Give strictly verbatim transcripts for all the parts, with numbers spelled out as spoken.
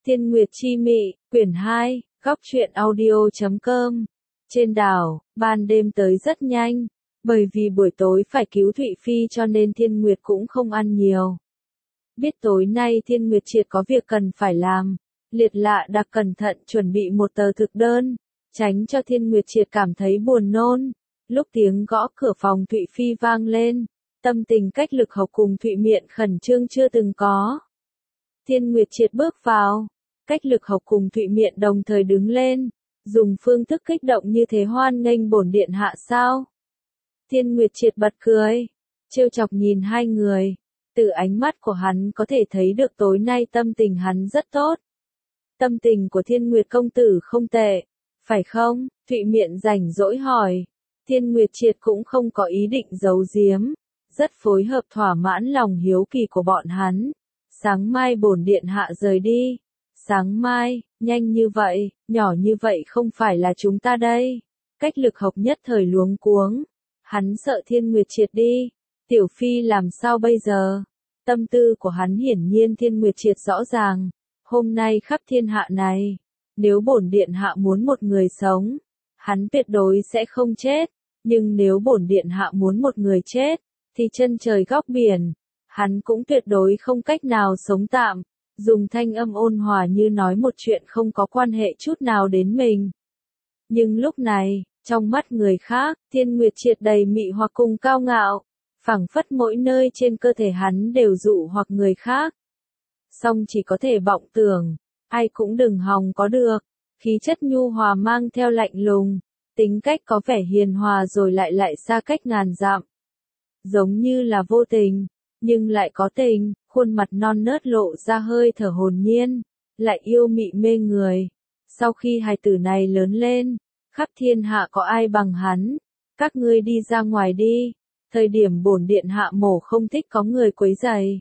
Thiên Nguyệt Chi Mị, quyển hai, góc truyện audio chấm com. Trên đảo, ban đêm tới rất nhanh, bởi vì buổi tối phải cứu Thụy Phi cho nên Thiên Nguyệt cũng không ăn nhiều. Biết tối nay Thiên Nguyệt Triệt có việc cần phải làm, Liệt Lạ đặc cẩn thận chuẩn bị một tờ thực đơn, tránh cho Thiên Nguyệt Triệt cảm thấy buồn nôn. Lúc tiếng gõ cửa phòng Thụy Phi vang lên, tâm tình Cách Lực Học cùng Thụy Miện khẩn trương chưa từng có. Thiên Nguyệt Triệt bước vào, Cách Lực Học cùng Thụy Miện đồng thời đứng lên, dùng phương thức kích động như thế hoan nghênh bổn điện hạ sao? Thiên Nguyệt Triệt bật cười, trêu chọc nhìn hai người, từ ánh mắt của hắn có thể thấy được tối nay tâm tình hắn rất tốt. Tâm tình của Thiên Nguyệt công tử không tệ, phải không? Thụy Miện rảnh rỗi hỏi. Thiên Nguyệt Triệt cũng không có ý định giấu giếm, rất phối hợp thỏa mãn lòng hiếu kỳ của bọn hắn. Sáng mai bổn điện hạ rời đi. Sáng mai, nhanh như vậy, nhỏ như vậy không phải là chúng ta đây. Cách Lực Học nhất thời luống cuống. Hắn sợ Thiên Nguyệt Triệt đi. Tiểu Phi làm sao bây giờ? Tâm tư của hắn hiển nhiên Thiên Nguyệt Triệt rõ ràng. Hôm nay khắp thiên hạ này, nếu bổn điện hạ muốn một người sống, hắn tuyệt đối sẽ không chết. Nhưng nếu bổn điện hạ muốn một người chết, thì chân trời góc biển, hắn cũng tuyệt đối không cách nào sống tạm. Dùng thanh âm ôn hòa như nói một chuyện không có quan hệ chút nào đến mình. Nhưng lúc này, trong mắt người khác, Thiên Nguyệt Triệt đầy mị hoặc cùng cao ngạo, phảng phất mỗi nơi trên cơ thể hắn đều dụ hoặc người khác. Song chỉ có thể vọng tưởng, ai cũng đừng hòng có được, khí chất nhu hòa mang theo lạnh lùng, tính cách có vẻ hiền hòa rồi lại lại xa cách ngàn dặm. Giống như là vô tình, nhưng lại có tình, khuôn mặt non nớt lộ ra hơi thở hồn nhiên, lại yêu mị mê người. Sau khi hài tử này lớn lên, khắp thiên hạ có ai bằng hắn, các ngươi đi ra ngoài đi, thời điểm bổn điện hạ mổ không thích có người quấy rầy.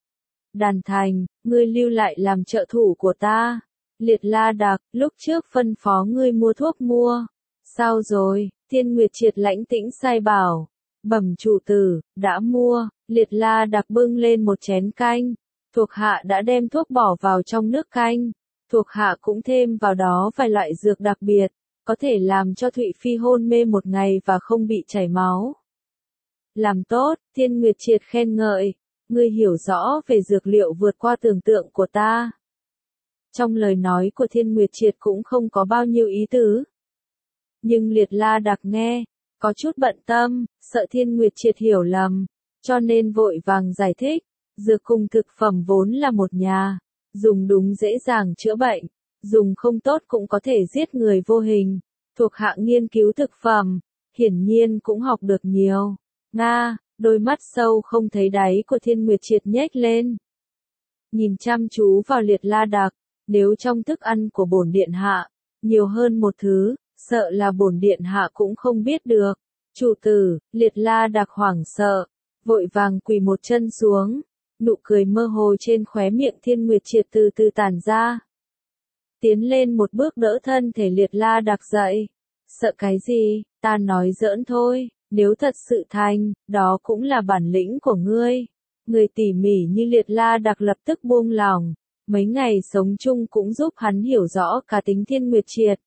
Đàn Thành, ngươi lưu lại làm trợ thủ của ta. Liệt La Đặc, lúc trước phân phó ngươi mua thuốc mua. Sao rồi? Thiên Nguyệt Triệt lãnh tĩnh sai bảo. Bẩm chủ tử, đã mua. Liệt La Đặc bưng lên một chén canh. Thuộc hạ đã đem thuốc bỏ vào trong nước canh. Thuộc hạ cũng thêm vào đó vài loại dược đặc biệt, có thể làm cho Thụy Phi hôn mê một ngày và không bị chảy máu. Làm tốt, Thiên Nguyệt Triệt khen ngợi. Ngươi hiểu rõ về dược liệu vượt qua tưởng tượng của ta. Trong lời nói của Thiên Nguyệt Triệt cũng không có bao nhiêu ý tứ. Nhưng Liệt La Đặc nghe, có chút bận tâm, sợ Thiên Nguyệt Triệt hiểu lầm, cho nên vội vàng giải thích. Dược cùng thực phẩm vốn là một nhà, dùng đúng dễ dàng chữa bệnh, dùng không tốt cũng có thể giết người vô hình. Thuộc hạ nghiên cứu thực phẩm, hiển nhiên cũng học được nhiều. Nga, đôi mắt sâu không thấy đáy của Thiên Nguyệt Triệt nhếch lên. Nhìn chăm chú vào Liệt La Đặc, nếu trong thức ăn của bổn điện hạ, nhiều hơn một thứ, sợ là bổn điện hạ cũng không biết được. Chủ tử, Liệt La Đặc hoảng sợ, vội vàng quỳ một chân xuống, nụ cười mơ hồ trên khóe miệng Thiên Nguyệt Triệt từ từ tản ra. Tiến lên một bước đỡ thân thể Liệt La Đặc dậy. Sợ cái gì, ta nói giỡn thôi, nếu thật sự thành, đó cũng là bản lĩnh của ngươi. Người tỉ mỉ như Liệt La Đặc lập tức buông lòng, mấy ngày sống chung cũng giúp hắn hiểu rõ cá tính Thiên Nguyệt Triệt.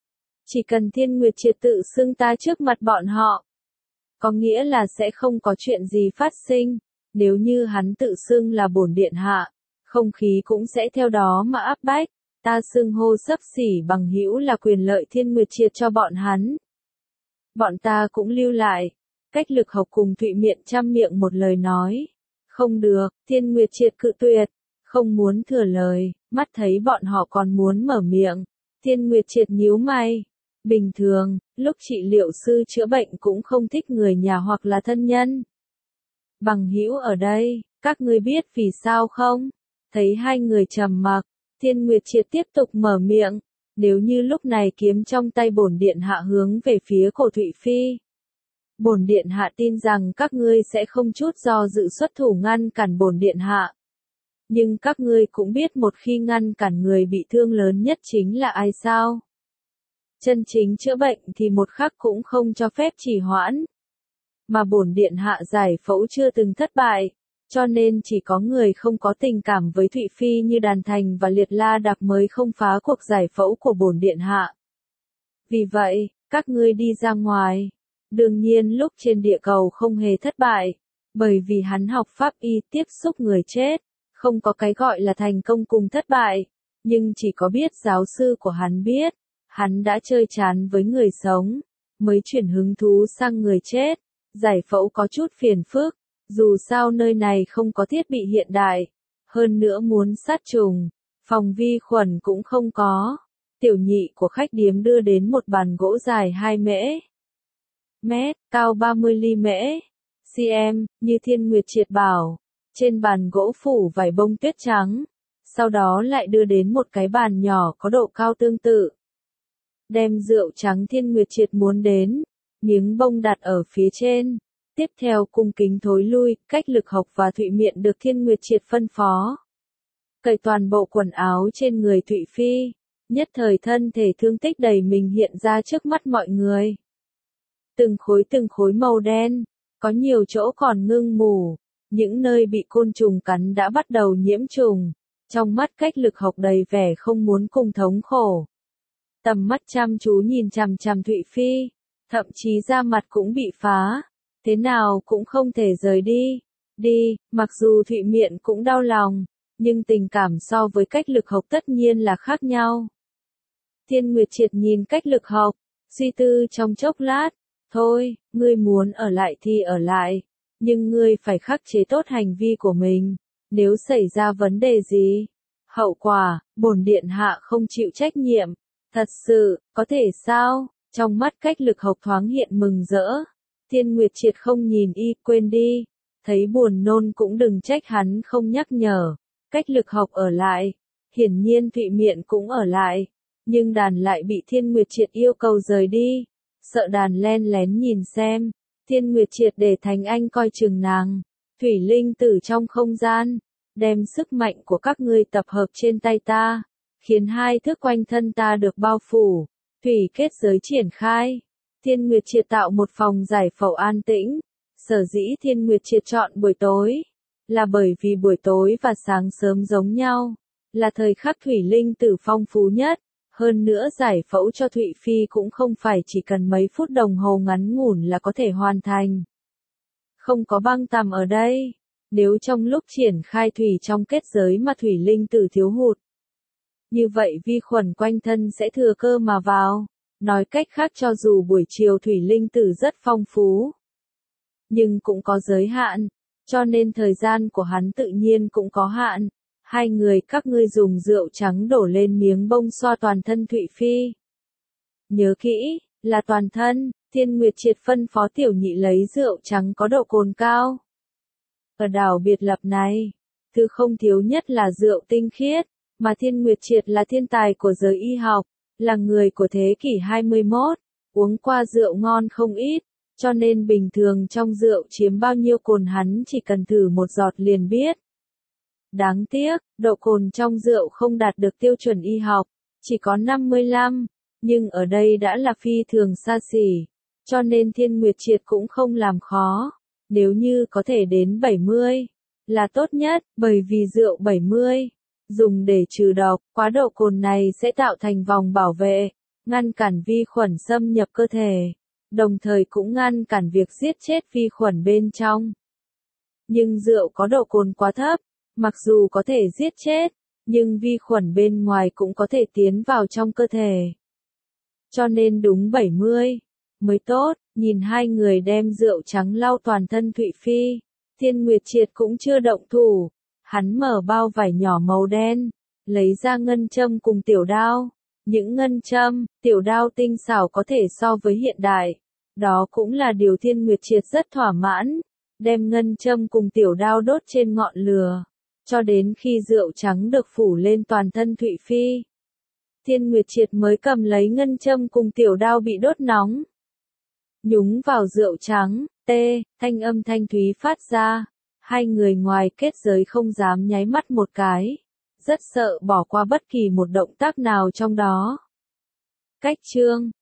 Chỉ cần Thiên Nguyệt Triệt tự xưng ta trước mặt bọn họ, có nghĩa là sẽ không có chuyện gì phát sinh. Nếu như hắn tự xưng là bổn điện hạ, không khí cũng sẽ theo đó mà áp bách. Ta xưng hô xấp xỉ bằng hữu là quyền lợi Thiên Nguyệt Triệt cho bọn hắn. Bọn ta cũng lưu lại. Cách Lực Học cùng Thụy Miện trăm miệng một lời nói. Không được, Thiên Nguyệt Triệt cự tuyệt, không muốn thừa lời, mắt thấy bọn họ còn muốn mở miệng. Thiên Nguyệt Triệt nhíu mày. Bình thường, lúc trị liệu sư chữa bệnh cũng không thích người nhà hoặc là thân nhân. Bằng hữu ở đây, các ngươi biết vì sao không? Thấy hai người trầm mặc, Thiên Nguyệt Triệt tiếp tục mở miệng. Nếu như lúc này kiếm trong tay bổn điện hạ hướng về phía cổ Thụy Phi, bổn điện hạ tin rằng các ngươi sẽ không chút do dự xuất thủ ngăn cản bổn điện hạ. Nhưng các ngươi cũng biết một khi ngăn cản người bị thương lớn nhất chính là ai sao? Chân chính chữa bệnh thì một khắc cũng không cho phép trì hoãn. Mà bổn điện hạ giải phẫu chưa từng thất bại, Cho nên chỉ có người không có tình cảm với Thụy Phi như Đàn Thành và Liệt La Đạc mới không phá cuộc giải phẫu của bổn điện hạ. Vì vậy, các ngươi đi ra ngoài. Đương nhiên lúc trên địa cầu không hề thất bại, bởi vì hắn học pháp y tiếp xúc người chết, không có cái gọi là thành công cùng thất bại, nhưng chỉ có biết giáo sư của hắn biết, hắn đã chơi chán với người sống, mới chuyển hứng thú sang người chết. Giải phẫu có chút phiền phức, dù sao nơi này không có thiết bị hiện đại, hơn nữa muốn sát trùng, phòng vi khuẩn cũng không có. Tiểu nhị của khách điếm đưa đến một bàn gỗ dài hai mễ mét, cao ba mươi ly mễ cm, như Thiên Nguyệt Triệt bảo. Trên bàn gỗ phủ vải bông tuyết trắng, sau đó lại đưa đến một cái bàn nhỏ có độ cao tương tự. Đem rượu trắng Thiên Nguyệt Triệt muốn đến, miếng bông đặt ở phía trên. Tiếp theo cung kính thối lui, Cách Lực Học và Thụy Miện được Thiên Nguyệt Triệt phân phó. Cởi toàn bộ quần áo trên người Thụy Phi, nhất thời thân thể thương tích đầy mình hiện ra trước mắt mọi người. Từng khối từng khối màu đen, có nhiều chỗ còn ngưng mù, những nơi bị côn trùng cắn đã bắt đầu nhiễm trùng. Trong mắt Cách Lực Học đầy vẻ không muốn cùng thống khổ. Tầm mắt chăm chú nhìn chằm chằm Thụy Phi, thậm chí da mặt cũng bị phá. Thế nào cũng không thể rời đi. Đi, mặc dù Thụy Miện cũng đau lòng, nhưng tình cảm so với Cách Lực Học tất nhiên là khác nhau. Thiên Nguyệt Triệt nhìn Cách Lực Học, suy tư trong chốc lát. Thôi, ngươi muốn ở lại thì ở lại, nhưng ngươi phải khắc chế tốt hành vi của mình. Nếu xảy ra vấn đề gì, hậu quả, bổn điện hạ không chịu trách nhiệm. Thật sự, có thể sao? Trong mắt Cách Lực Học thoáng hiện mừng rỡ. Thiên Nguyệt Triệt không nhìn y, quên đi. Thấy buồn nôn cũng đừng trách hắn không nhắc nhở. Cách Lực Học ở lại. Hiển nhiên Thụy Miện cũng ở lại. Nhưng đàn lại bị Thiên Nguyệt Triệt yêu cầu rời đi. Sợ đàn len lén nhìn xem. Thiên Nguyệt Triệt để Thánh Anh coi chừng nàng. Thủy linh tử trong không gian. Đem sức mạnh của các ngươi tập hợp trên tay ta. Khiến hai thước quanh thân ta được bao phủ. Thủy kết giới triển khai. Thiên Nguyệt Triệt tạo một phòng giải phẫu an tĩnh. Sở dĩ Thiên Nguyệt Triệt chọn buổi tối, là bởi vì buổi tối và sáng sớm giống nhau, là thời khắc thủy linh tử phong phú nhất. Hơn nữa giải phẫu cho Thụy Phi cũng không phải chỉ cần mấy phút đồng hồ ngắn ngủn là có thể hoàn thành. Không có băng tằm ở đây. Nếu trong lúc triển khai thủy trong kết giới mà thủy linh tử thiếu hụt, như vậy vi khuẩn quanh thân sẽ thừa cơ mà vào. Nói cách khác cho dù buổi chiều thủy linh tử rất phong phú, nhưng cũng có giới hạn, cho nên thời gian của hắn tự nhiên cũng có hạn. Hai người các ngươi dùng rượu trắng đổ lên miếng bông xoa toàn thân Thụy Phi. Nhớ kỹ, là toàn thân. Thiên Nguyệt Triệt phân phó tiểu nhị lấy rượu trắng có độ cồn cao. Ở đảo biệt lập này, thứ không thiếu nhất là rượu tinh khiết, mà Thiên Nguyệt Triệt là thiên tài của giới y học, là người của thế kỷ hai mươi mốt, uống qua rượu ngon không ít, cho nên bình thường trong rượu chiếm bao nhiêu cồn hắn chỉ cần thử một giọt liền biết. Đáng tiếc, độ cồn trong rượu không đạt được tiêu chuẩn y học, chỉ có năm mươi lăm, nhưng ở đây đã là phi thường xa xỉ, cho nên Thiên Nguyệt Triệt cũng không làm khó. Nếu như có thể đến bảy mươi, là tốt nhất, bởi vì rượu bảy mươi, dùng để trừ độc, quá độ cồn này sẽ tạo thành vòng bảo vệ, ngăn cản vi khuẩn xâm nhập cơ thể, đồng thời cũng ngăn cản việc giết chết vi khuẩn bên trong. Nhưng rượu có độ cồn quá thấp, mặc dù có thể giết chết, nhưng vi khuẩn bên ngoài cũng có thể tiến vào trong cơ thể. Cho nên đúng bảy mươi mới tốt. Nhìn hai người đem rượu trắng lau toàn thân Thụy Phi, Thiên Nguyệt Triệt cũng chưa động thủ. Hắn mở bao vải nhỏ màu đen, lấy ra ngân châm cùng tiểu đao. Những ngân châm, tiểu đao tinh xảo có thể so với hiện đại. Đó cũng là điều Thiên Nguyệt Triệt rất thỏa mãn. Đem ngân châm cùng tiểu đao đốt trên ngọn lửa, cho đến khi rượu trắng được phủ lên toàn thân Thụy Phi. Thiên Nguyệt Triệt mới cầm lấy ngân châm cùng tiểu đao bị đốt nóng. Nhúng vào rượu trắng, tê, thanh âm thanh thúy phát ra. Hai người ngoài kết giới không dám nháy mắt một cái. Rất sợ bỏ qua bất kỳ một động tác nào trong đó. Cách chương